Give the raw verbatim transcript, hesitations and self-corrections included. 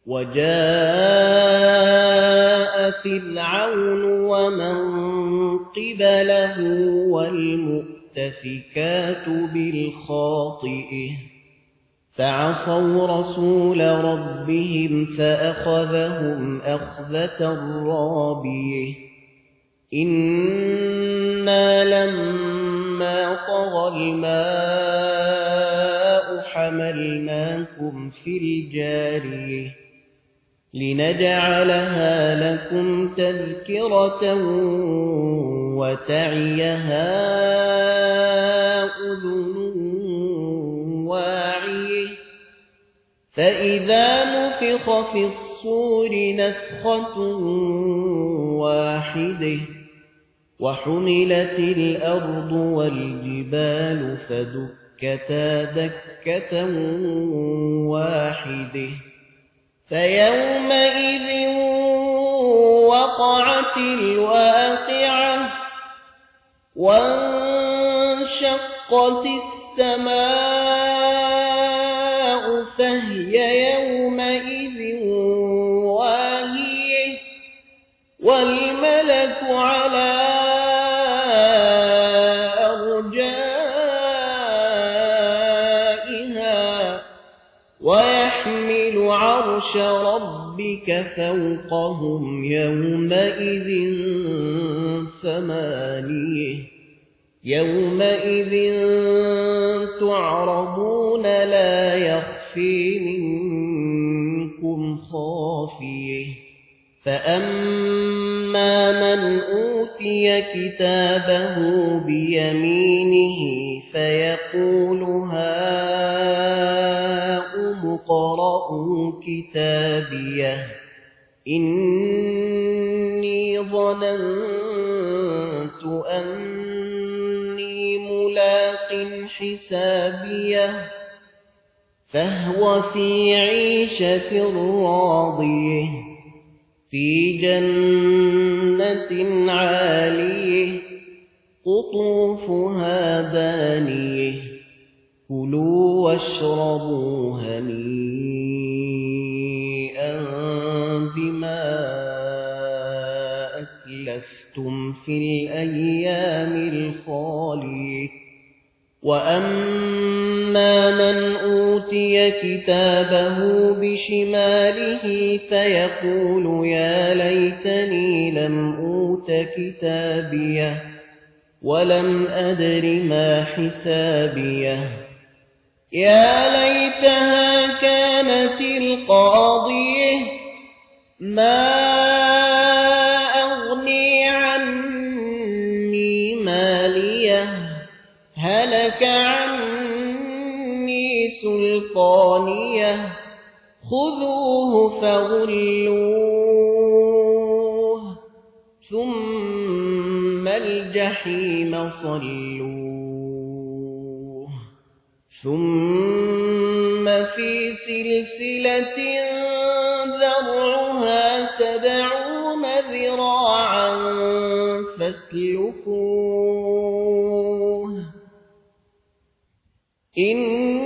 وجاء فرعون ومن قبله والمؤتفكات بالخاطئة فعصوا رسول ربهم فأخذهم أخذة رابية إنا لما طغى الماء حملناكم في الجارية لنجعلها لكم تذكرة وتعيها أذن واعية فإذا نفخ في الصور نفخة واحدة وحملت الأرض والجبال فدكتا دكة واحدة فيومئذ وقعت الواقعة وانشقت السماء فهي يومئذ واهية والملك على أرجائها ويحمل عرش ربك فوقهم يومئذ ثمانية يومئذ تعرضون لا يخفي منكم خافية فأما من أوتي كتابه بيمينه فيقول هاؤم اقرءوا كتابيه إني ظننت أني ملاق حسابيه فهو في عيشة راضية في جنة عالية قطوفها دانية كلوا واشربوا هنيئا بما أسلفتم في الأيام الخالية وأما من أوتي كتابه بشماله فيقول يا ليتني لم أوت كتابيه ولم أدر ما حسابيه يا ليتها كانت القاضية ما أغني عني ماليه هلك عني سلطانيه خذوه فغلوه ثم الجحيم صلوه ثم في سلسلة ذرعها سبعون ذراعا فاسلكوه إن